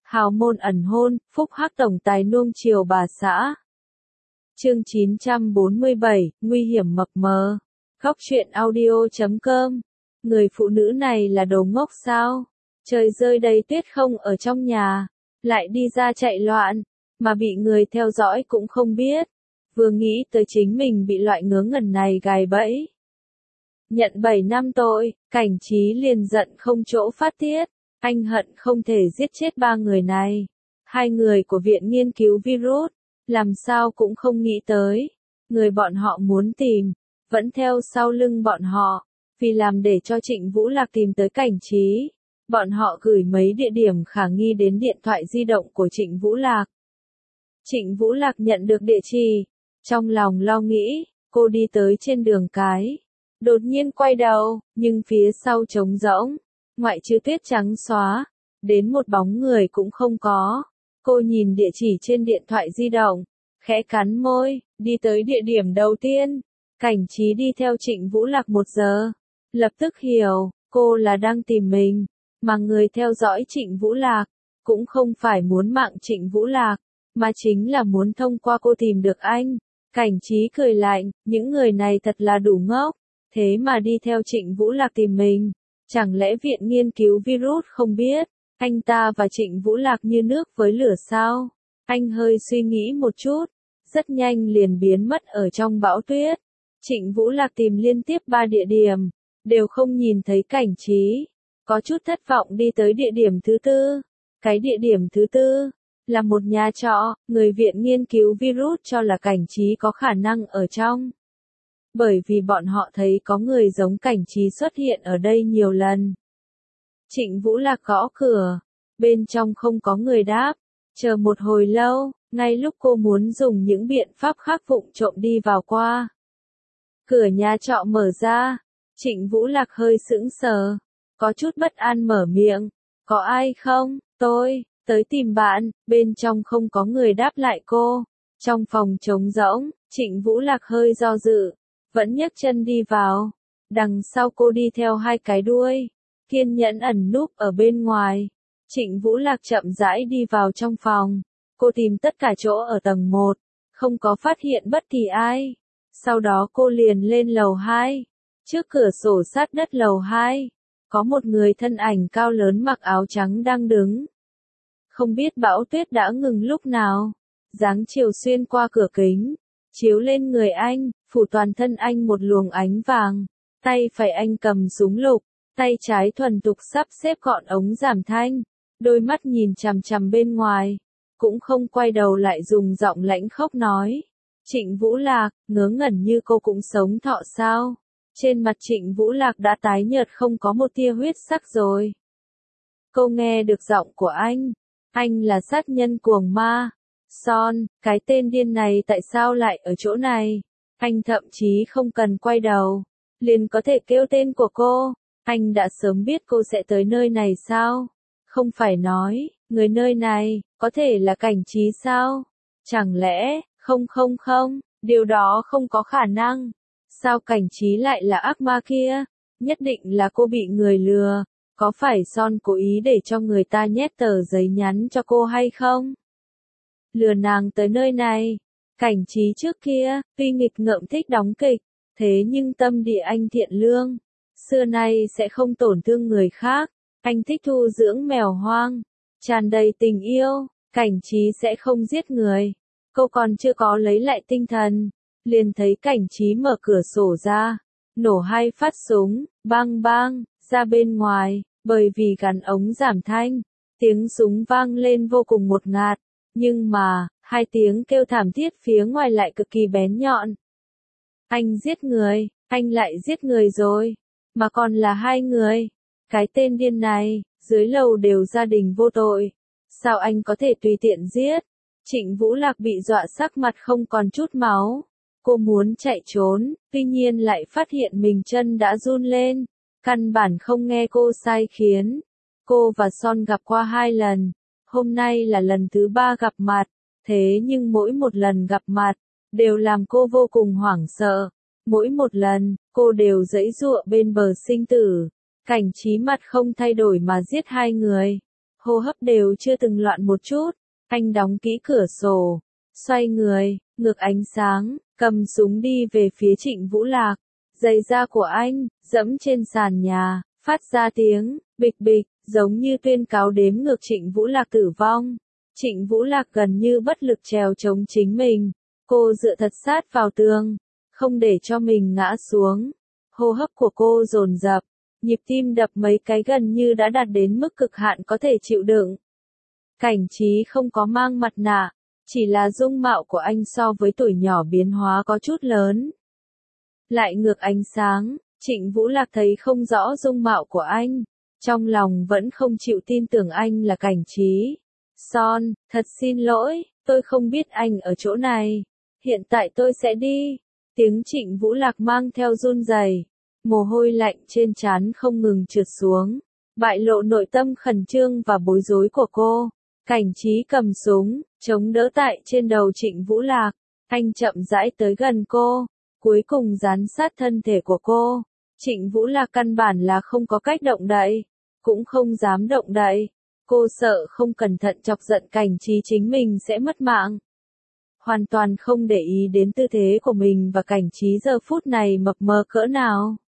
Hào môn ẩn hôn, phúc hắc tổng tài nuông chiều bà xã. Chương 947, nguy hiểm mập mờ. Góc truyện audio.com. Người phụ nữ này là đồ ngốc sao? Trời rơi đầy tuyết không ở trong nhà, lại đi ra chạy loạn, mà bị người theo dõi cũng không biết. Vừa nghĩ tới chính mình bị loại ngớ ngẩn này gài bẫy. Nhận 7 năm tội, Cảnh Trí liền giận không chỗ phát tiết. Anh hận không thể giết chết 3 người này. 2 người của Viện Nghiên cứu Virus, làm sao cũng không nghĩ tới. Người bọn họ muốn tìm, vẫn theo sau lưng bọn họ. Vì làm để cho Trịnh Vũ Lạc tìm tới Cảnh Trí, bọn họ gửi mấy địa điểm khả nghi đến điện thoại di động của Trịnh Vũ Lạc. Trịnh Vũ Lạc nhận được địa chỉ, trong lòng lo nghĩ, cô đi tới trên đường cái. Đột nhiên quay đầu, nhưng phía sau trống rỗng, ngoại trừ tuyết trắng xóa, đến một bóng người cũng không có. Cô nhìn địa chỉ trên điện thoại di động, khẽ cắn môi, đi tới địa điểm đầu tiên. Cảnh Trí đi theo Trịnh Vũ Lạc 1 giờ, lập tức hiểu, cô là đang tìm mình, mà người theo dõi Trịnh Vũ Lạc, cũng không phải muốn mạng Trịnh Vũ Lạc, mà chính là muốn thông qua cô tìm được anh. Cảnh Trí cười lạnh, những người này thật là đủ ngốc, thế mà đi theo Trịnh Vũ Lạc tìm mình. Chẳng lẽ Viện Nghiên cứu Virus không biết, anh ta và Trịnh Vũ Lạc như nước với lửa sao? Anh hơi suy nghĩ một chút, rất nhanh liền biến mất ở trong bão tuyết. Trịnh Vũ Lạc tìm liên tiếp 3 địa điểm, đều không nhìn thấy Cảnh Trí. Có chút thất vọng đi tới địa điểm thứ 4. Cái địa điểm thứ 4 là một nhà trọ, người Viện Nghiên cứu Virus cho là Cảnh Trí có khả năng ở trong. Bởi vì bọn họ thấy có người giống Cảnh Trí xuất hiện ở đây nhiều lần. Trịnh Vũ Lạc gõ cửa, bên trong không có người đáp, chờ một hồi lâu, ngay lúc cô muốn dùng những biện pháp khác vụng trộm đi vào qua. Cửa nhà trọ mở ra, Trịnh Vũ Lạc hơi sững sờ, có chút bất an mở miệng, có ai không, tôi, tới tìm bạn, bên trong không có người đáp lại cô. Trong phòng trống rỗng, Trịnh Vũ Lạc hơi do dự, vẫn nhấc chân đi vào, đằng sau cô đi theo 2 cái đuôi, kiên nhẫn ẩn núp ở bên ngoài. Trịnh Vũ Lạc chậm rãi đi vào trong phòng, cô tìm tất cả chỗ ở tầng 1, không có phát hiện bất kỳ ai. Sau đó cô liền lên lầu 2, trước cửa sổ sát đất lầu 2, có một người thân ảnh cao lớn mặc áo trắng đang đứng. Không biết bão tuyết đã ngừng lúc nào, dáng chiều xuyên qua cửa kính, chiếu lên người anh, phủ toàn thân anh một luồng ánh vàng. Tay phải anh cầm súng lục, tay trái thuần thục sắp xếp gọn ống giảm thanh, đôi mắt nhìn chằm chằm bên ngoài, cũng không quay đầu lại dùng giọng lãnh khốc nói. Trịnh Vũ Lạc, ngớ ngẩn như cô cũng sống thọ sao? Trên mặt Trịnh Vũ Lạc đã tái nhợt không có một tia huyết sắc rồi. Cô nghe được giọng của anh là sát nhân cuồng ma. Son, cái tên điên này tại sao lại ở chỗ này? Anh thậm chí không cần quay đầu, liền có thể kêu tên của cô. Anh đã sớm biết cô sẽ tới nơi này sao? Không phải nói, người nơi này, có thể là Cảnh Trí sao? Chẳng lẽ, không, điều đó không có khả năng. Sao Cảnh Trí lại là ác ma kia? Nhất định là cô bị người lừa. Có phải Son cố ý để cho người ta nhét tờ giấy nhắn cho cô hay không? Lừa nàng tới nơi này. Cảnh Trí trước kia, tuy nghịch ngợm thích đóng kịch, thế nhưng tâm địa anh thiện lương, xưa nay sẽ không tổn thương người khác. Anh thích thu dưỡng mèo hoang, tràn đầy tình yêu. Cảnh Trí sẽ không giết người. Cô còn chưa có lấy lại tinh thần, liền thấy Cảnh Trí mở cửa sổ ra, nổ 2 phát súng, bang bang, ra bên ngoài. Bởi vì gắn ống giảm thanh, tiếng súng vang lên vô cùng ngột ngạt, nhưng mà, 2 tiếng kêu thảm thiết phía ngoài lại cực kỳ bén nhọn. Anh giết người, anh lại giết người rồi, mà còn là 2 người. Cái tên điên này, dưới lầu đều gia đình vô tội, sao anh có thể tùy tiện giết? Trịnh Vũ Lạc bị dọa sắc mặt không còn chút máu. Cô muốn chạy trốn, tuy nhiên lại phát hiện mình chân đã run lên. Căn bản không nghe cô sai khiến. Cô và Son gặp qua 2 lần, hôm nay là lần thứ 3 gặp mặt, thế nhưng mỗi một lần gặp mặt, đều làm cô vô cùng hoảng sợ. Mỗi một lần, cô đều giãy giụa bên bờ sinh tử. Cảnh Trí mặt không thay đổi mà giết 2 người. hô hấp đều chưa từng loạn một chút. Anh đóng kỹ cửa sổ, xoay người, ngược ánh sáng, cầm súng đi về phía Trịnh Vũ Lạc. Giày da của anh, dẫm trên sàn nhà, phát ra tiếng, bịch bịch, giống như tuyên cáo đếm ngược Trịnh Vũ Lạc tử vong. Trịnh Vũ Lạc gần như bất lực trèo chống chính mình. Cô dựa thật sát vào tường, không để cho mình ngã xuống. Hô hấp của cô dồn dập, nhịp tim đập mấy cái gần như đã đạt đến mức cực hạn có thể chịu đựng. Cảnh Trí không có mang mặt nạ, chỉ là dung mạo của anh so với tuổi nhỏ biến hóa có chút lớn. Lại ngược ánh sáng, Trịnh Vũ Lạc thấy không rõ dung mạo của anh, trong lòng vẫn không chịu tin tưởng anh là Cảnh Trí. Son, thật xin lỗi, tôi không biết anh ở chỗ này. Hiện tại tôi sẽ đi. Tiếng Trịnh Vũ Lạc mang theo run rẩy, mồ hôi lạnh trên trán không ngừng trượt xuống, bại lộ nội tâm khẩn trương và bối rối của cô. Cảnh Trí cầm súng, chống đỡ tại trên đầu Trịnh Vũ Lạc. Anh chậm rãi tới gần cô, cuối cùng dán sát thân thể của cô. Trịnh Vũ Lạc căn bản là không có cách động đậy, cũng không dám động đậy. Cô sợ không cẩn thận chọc giận Cảnh Trí chính mình sẽ mất mạng. Hoàn toàn không để ý đến tư thế của mình và Cảnh Trí giờ phút này mập mờ cỡ nào.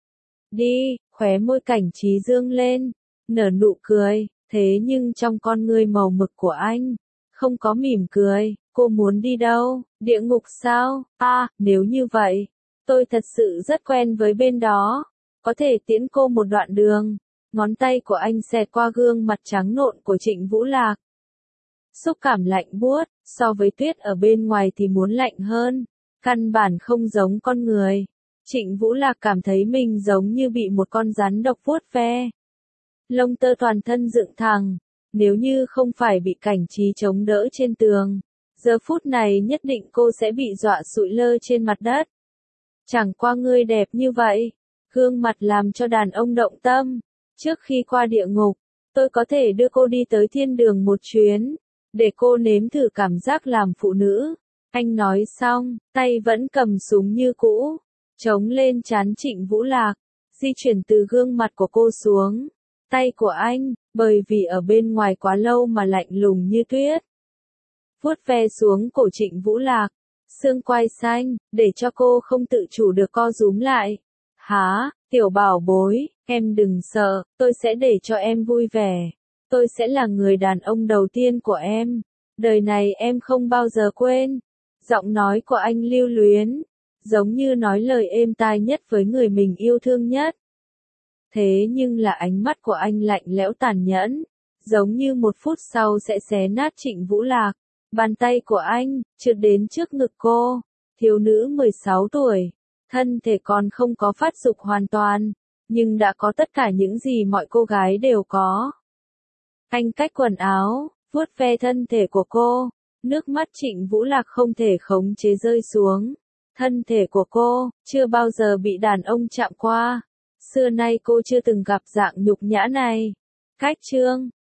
Đi, khóe môi Cảnh Trí dương lên, nở nụ cười, thế nhưng trong con ngươi màu mực của anh, không có mỉm cười. Cô muốn đi đâu? Địa ngục sao? Nếu như vậy, tôi thật sự rất quen với bên đó, có thể tiễn cô một đoạn đường. Ngón tay của anh xẹt qua gương mặt trắng nộn của Trịnh Vũ Lạc. Xúc cảm lạnh buốt, so với tuyết ở bên ngoài thì muốn lạnh hơn, căn bản không giống con người. Trịnh Vũ Lạc cảm thấy mình giống như bị một con rắn độc vuốt ve. Lông tơ toàn thân dựng thẳng, nếu như không phải bị Cảnh Trí chống đỡ trên tường, giờ phút này nhất định cô sẽ bị dọa sụi lơ trên mặt đất. Chẳng qua ngươi đẹp như vậy, gương mặt làm cho đàn ông động tâm. Trước khi qua địa ngục, tôi có thể đưa cô đi tới thiên đường một chuyến, để cô nếm thử cảm giác làm phụ nữ. Anh nói xong, tay vẫn cầm súng như cũ, chống lên trán Trịnh Vũ Lạc, di chuyển từ gương mặt của cô xuống. Tay của anh, bởi vì ở bên ngoài quá lâu mà lạnh lùng như tuyết. Vuốt ve xuống cổ Trịnh Vũ Lạc, xương quai xanh, để cho cô không tự chủ được co rúm lại. Hả, tiểu bảo bối, em đừng sợ, tôi sẽ để cho em vui vẻ. Tôi sẽ là người đàn ông đầu tiên của em. Đời này em không bao giờ quên. Giọng nói của anh lưu luyến, giống như nói lời êm tai nhất với người mình yêu thương nhất. Thế nhưng là ánh mắt của anh lạnh lẽo tàn nhẫn, giống như một phút sau sẽ xé nát Trịnh Vũ Lạc. Bàn tay của anh, trượt đến trước ngực cô. Thiếu nữ 16 tuổi, thân thể còn không có phát dục hoàn toàn, nhưng đã có tất cả những gì mọi cô gái đều có. Anh cách quần áo, vuốt ve thân thể của cô, nước mắt Trịnh Vũ Lạc không thể khống chế rơi xuống. Thân thể của cô, chưa bao giờ bị đàn ông chạm qua. Xưa nay cô chưa từng gặp dạng nhục nhã này. Cách chương